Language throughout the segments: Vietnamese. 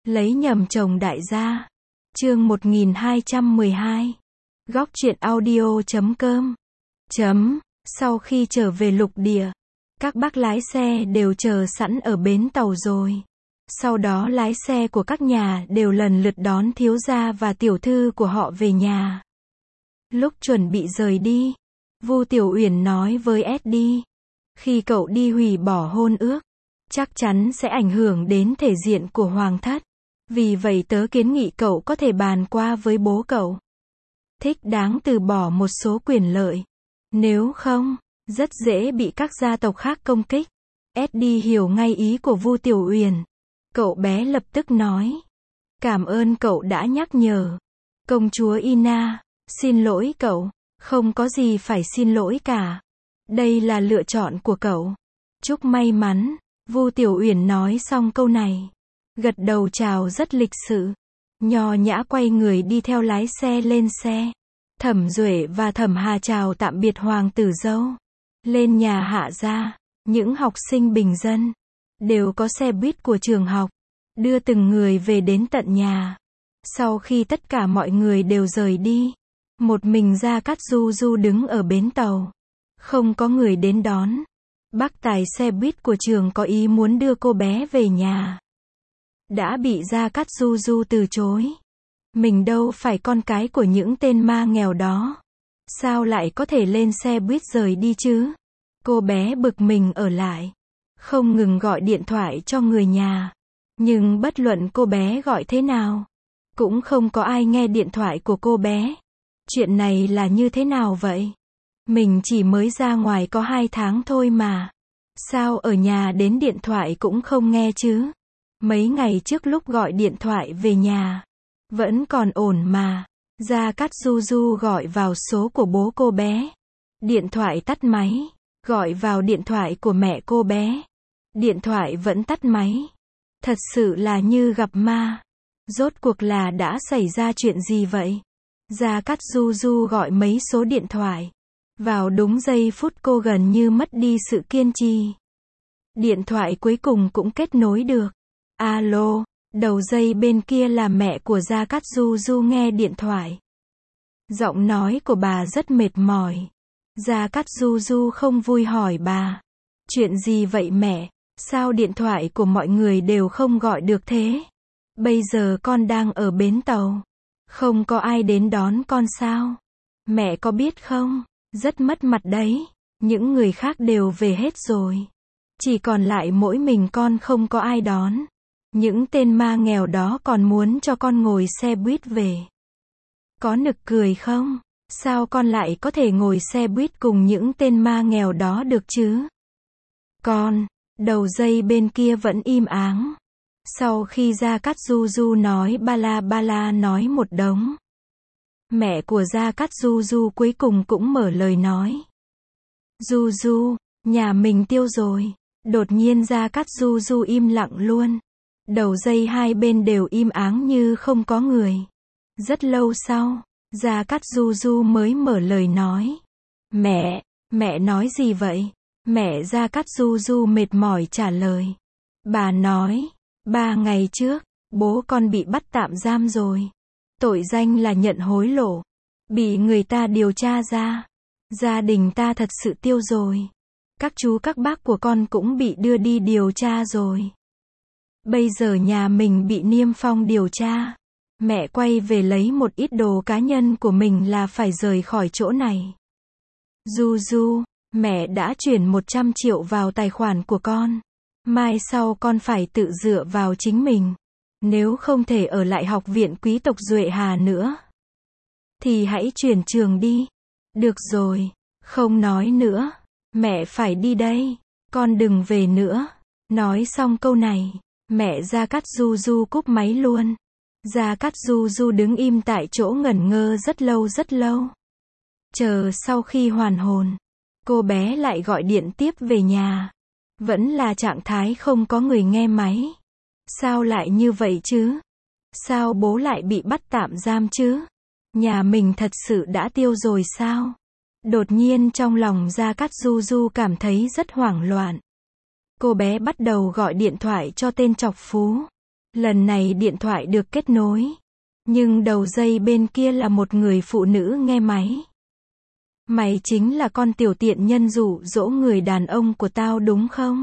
Lấy nhầm chồng đại gia. Chương 1212. Góc truyện audio.com. Sau khi trở về lục địa, các bác lái xe đều chờ sẵn ở bến tàu rồi. Sau đó lái xe của các nhà đều lần lượt đón thiếu gia và tiểu thư của họ về nhà. Lúc chuẩn bị rời đi, Vu Tiểu Uyển nói với Eddie, khi cậu đi hủy bỏ hôn ước, chắc chắn sẽ ảnh hưởng đến thể diện của hoàng thất. Vì vậy tớ kiến nghị cậu có thể bàn qua với bố cậu. Thích đáng từ bỏ một số quyền lợi. Nếu không, rất dễ bị các gia tộc khác công kích. Eddie hiểu ngay ý của Vu Tiểu Uyển. Cậu bé lập tức nói. Cảm ơn cậu đã nhắc nhở. Công chúa Ina, xin lỗi cậu. Không có gì phải xin lỗi cả. Đây là lựa chọn của cậu. Chúc may mắn. Vu Tiểu Uyển nói xong câu này, gật đầu chào rất lịch sự, nho nhã quay người đi theo lái xe lên xe. Thẩm Duệ và Thẩm Hà chào tạm biệt hoàng tử dâu. Lên nhà Hạ gia, những học sinh bình dân đều có xe buýt của trường học, đưa từng người về đến tận nhà. Sau khi tất cả mọi người đều rời đi, một mình Gia Cát Du Du đứng ở bến tàu. Không có người đến đón. Bác tài xe buýt của trường có ý muốn đưa cô bé về nhà, đã bị Gia Cát Du Du từ chối. Mình đâu phải con cái của những tên ma nghèo đó. Sao lại có thể lên xe buýt rời đi chứ? Cô bé bực mình ở lại, không ngừng gọi điện thoại cho người nhà. Nhưng bất luận cô bé gọi thế nào, cũng không có ai nghe điện thoại của cô bé. Chuyện này là như thế nào vậy? Mình chỉ mới ra ngoài có 2 tháng thôi mà. Sao ở nhà đến điện thoại cũng không nghe chứ? Mấy ngày trước lúc gọi điện thoại về nhà, vẫn còn ổn mà. Gia Cát Du Du gọi vào số của bố cô bé. Điện thoại tắt máy. Gọi vào điện thoại của mẹ cô bé. Điện thoại vẫn tắt máy. Thật sự là như gặp ma. Rốt cuộc là đã xảy ra chuyện gì vậy? Gia Cát Du Du gọi mấy số điện thoại. Vào đúng giây phút cô gần như mất đi sự kiên trì. Điện thoại cuối cùng cũng kết nối được. Alo, đầu dây bên kia là mẹ của Gia Cát Du Du nghe điện thoại. Giọng nói của bà rất mệt mỏi. Gia Cát Du Du không vui hỏi bà. Chuyện gì vậy mẹ? Sao điện thoại của mọi người đều không gọi được thế? Bây giờ con đang ở bến tàu. Không có ai đến đón con sao? Mẹ có biết không? Rất mất mặt đấy. Những người khác đều về hết rồi. Chỉ còn lại mỗi mình con không có ai đón. Những tên ma nghèo đó còn muốn cho con ngồi xe buýt về. Có nực cười không? Sao con lại có thể ngồi xe buýt cùng những tên ma nghèo đó được chứ? Con, đầu dây bên kia vẫn im ắng. Sau khi Gia Cát Du Du nói ba la nói một đống, mẹ của Gia Cát Du Du cuối cùng cũng mở lời nói. Du Du, nhà mình tiêu rồi. Đột nhiên Gia Cát Du Du im lặng luôn. Đầu dây hai bên đều im ắng như không có người. Rất lâu sau, Gia Cát Du Du mới mở lời nói. Mẹ nói gì vậy? Mẹ Gia Cát Du Du mệt mỏi trả lời. Bà nói, 3 ngày trước, bố con bị bắt tạm giam rồi. Tội danh là nhận hối lộ. Bị người ta điều tra ra. Gia đình ta thật sự tiêu rồi. Các chú các bác của con cũng bị đưa đi điều tra rồi. Bây giờ nhà mình bị niêm phong điều tra. Mẹ quay về lấy một ít đồ cá nhân của mình là phải rời khỏi chỗ này. Du Du, mẹ đã chuyển 100 triệu vào tài khoản của con. Mai sau con phải tự dựa vào chính mình. Nếu không thể ở lại học viện quý tộc Duệ Hà nữa, thì hãy chuyển trường đi. Được rồi, không nói nữa. Mẹ phải đi đây. Con đừng về nữa. Nói xong câu này, mẹ Gia Cát Du Du cúp máy luôn. Gia Cát Du Du đứng im tại chỗ ngẩn ngơ rất lâu. Chờ sau khi hoàn hồn, cô bé lại gọi điện tiếp về nhà. Vẫn là trạng thái không có người nghe máy. Sao lại như vậy chứ? Sao bố lại bị bắt tạm giam chứ? Nhà mình thật sự đã tiêu rồi sao? Đột nhiên trong lòng Gia Cát Du Du cảm thấy rất hoảng loạn. Cô bé bắt đầu gọi điện thoại cho tên trọc phú. Lần này điện thoại được kết nối. Nhưng đầu dây bên kia là một người phụ nữ nghe máy. Mày chính là con tiểu tiện nhân dụ dỗ người đàn ông của tao đúng không?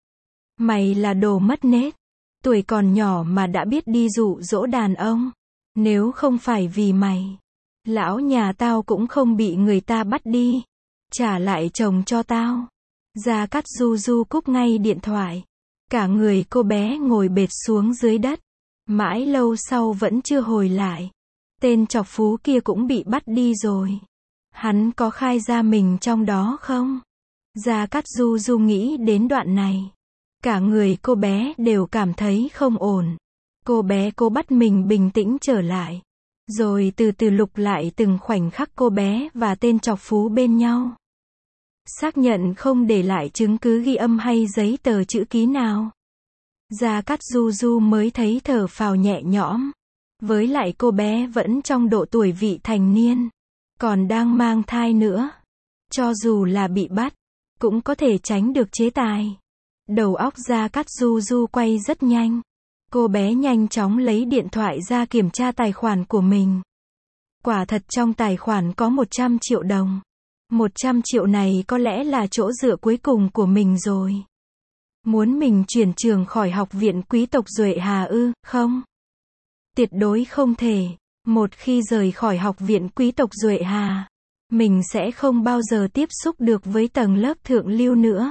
Mày là đồ mất nết. Tuổi còn nhỏ mà đã biết đi dụ dỗ đàn ông. Nếu không phải vì mày, lão nhà tao cũng không bị người ta bắt đi. Trả lại chồng cho tao. Gia Cát Du Du cúp ngay điện thoại. Cả người cô bé ngồi bệt xuống dưới đất. Mãi lâu sau vẫn chưa hồi lại. Tên chọc phú kia cũng bị bắt đi rồi. Hắn có khai ra mình trong đó không? Gia Cát Du Du nghĩ đến đoạn này. Cả người cô bé đều cảm thấy không ổn. Cô bé cố bắt mình bình tĩnh trở lại. Rồi từ từ lục lại từng khoảnh khắc cô bé và tên chọc phú bên nhau. Xác nhận không để lại chứng cứ ghi âm hay giấy tờ chữ ký nào. Gia Cát Du Du mới thấy thở phào nhẹ nhõm. Với lại cô bé vẫn trong độ tuổi vị thành niên. Còn đang mang thai nữa. Cho dù là bị bắt, cũng có thể tránh được chế tài. Đầu óc Gia Cát Du Du quay rất nhanh. Cô bé nhanh chóng lấy điện thoại ra kiểm tra tài khoản của mình. Quả thật trong tài khoản có 100 triệu đồng. 100 triệu này có lẽ là chỗ dựa cuối cùng của mình rồi. Muốn mình chuyển trường khỏi học viện quý tộc Duệ Hà ư, không? Tuyệt đối không thể. Một khi rời khỏi học viện quý tộc Duệ Hà, mình sẽ không bao giờ tiếp xúc được với tầng lớp thượng lưu nữa.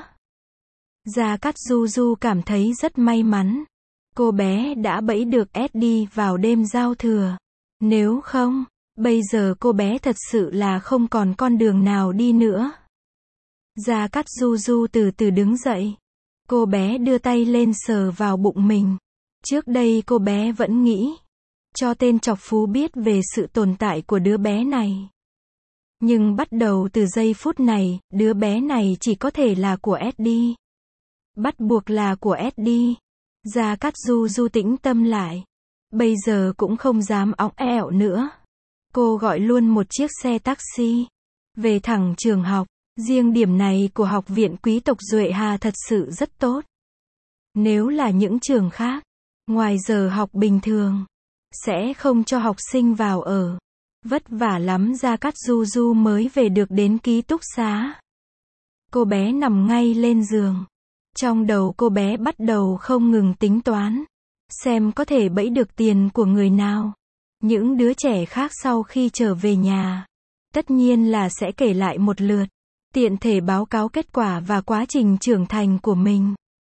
Gia Cát Du Du cảm thấy rất may mắn. Cô bé đã bẫy được Eddie vào đêm giao thừa. Nếu không, bây giờ cô bé thật sự là không còn con đường nào đi nữa. Gia Cát Du Du từ từ đứng dậy. Cô bé đưa tay lên sờ vào bụng mình. Trước đây cô bé vẫn nghĩ cho tên chọc phú biết về sự tồn tại của đứa bé này. Nhưng bắt đầu từ giây phút này, đứa bé này chỉ có thể là của Eddie. Bắt buộc là của Eddie. Gia Cát Du Du tĩnh tâm lại. Bây giờ cũng không dám óng ẹo nữa. Cô gọi luôn một chiếc xe taxi. Về thẳng trường học. Riêng điểm này của học viện quý tộc Duệ Hà thật sự rất tốt. Nếu là những trường khác, ngoài giờ học bình thường, sẽ không cho học sinh vào ở. Vất vả lắm Gia Cát Du Du mới về được đến ký túc xá. Cô bé nằm ngay lên giường. Trong đầu cô bé bắt đầu không ngừng tính toán. Xem có thể bẫy được tiền của người nào. Những đứa trẻ khác sau khi trở về nhà, tất nhiên là sẽ kể lại một lượt. Tiện thể báo cáo kết quả và quá trình trưởng thành của mình.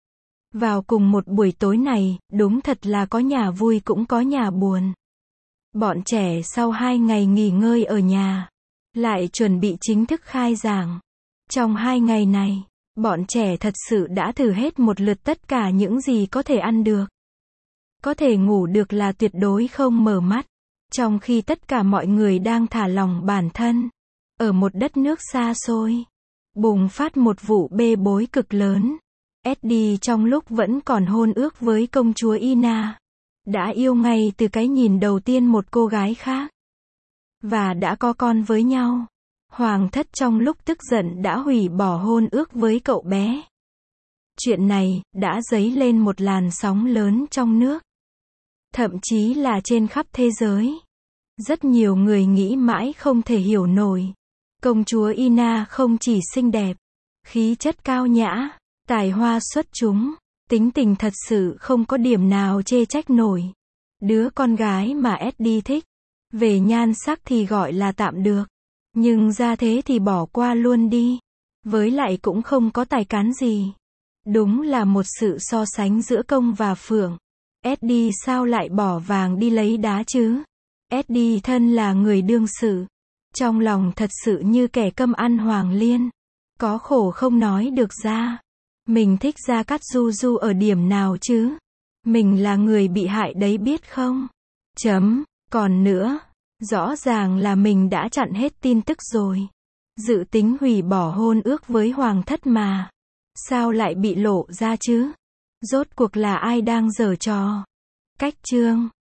Vào cùng một buổi tối này, đúng thật là có nhà vui cũng có nhà buồn. Bọn trẻ sau 2 ngày nghỉ ngơi ở nhà, lại chuẩn bị chính thức khai giảng. Trong 2 ngày này, bọn trẻ thật sự đã thử hết một lượt tất cả những gì có thể ăn được. Có thể ngủ được là tuyệt đối không mở mắt. Trong khi tất cả mọi người đang thả lỏng bản thân. Ở một đất nước xa xôi, bùng phát một vụ bê bối cực lớn. Eddie trong lúc vẫn còn hôn ước với công chúa Ina, đã yêu ngay từ cái nhìn đầu tiên một cô gái khác. Và đã có con với nhau. Hoàng thất trong lúc tức giận đã hủy bỏ hôn ước với cậu bé. Chuyện này đã dấy lên một làn sóng lớn trong nước. Thậm chí là trên khắp thế giới. Rất nhiều người nghĩ mãi không thể hiểu nổi. Công chúa Ina không chỉ xinh đẹp, khí chất cao nhã, tài hoa xuất chúng, tính tình thật sự không có điểm nào chê trách nổi. Đứa con gái mà Eddie thích, về nhan sắc thì gọi là tạm được, nhưng ra thế thì bỏ qua luôn đi. Với lại cũng không có tài cán gì. Đúng là một sự so sánh giữa công và phượng. Eddie sao lại bỏ vàng đi lấy đá chứ? Eddie thân là người đương sự. Trong lòng thật sự như kẻ cơm ăn hoàng liên. Có khổ không nói được ra. Mình thích Gia Cát Du Du ở điểm nào chứ? Mình là người bị hại đấy biết không? Còn nữa, rõ ràng là mình đã chặn hết tin tức rồi. Dự tính hủy bỏ hôn ước với hoàng thất mà. Sao lại bị lộ ra chứ? Rốt cuộc là ai đang giở trò? Cách chương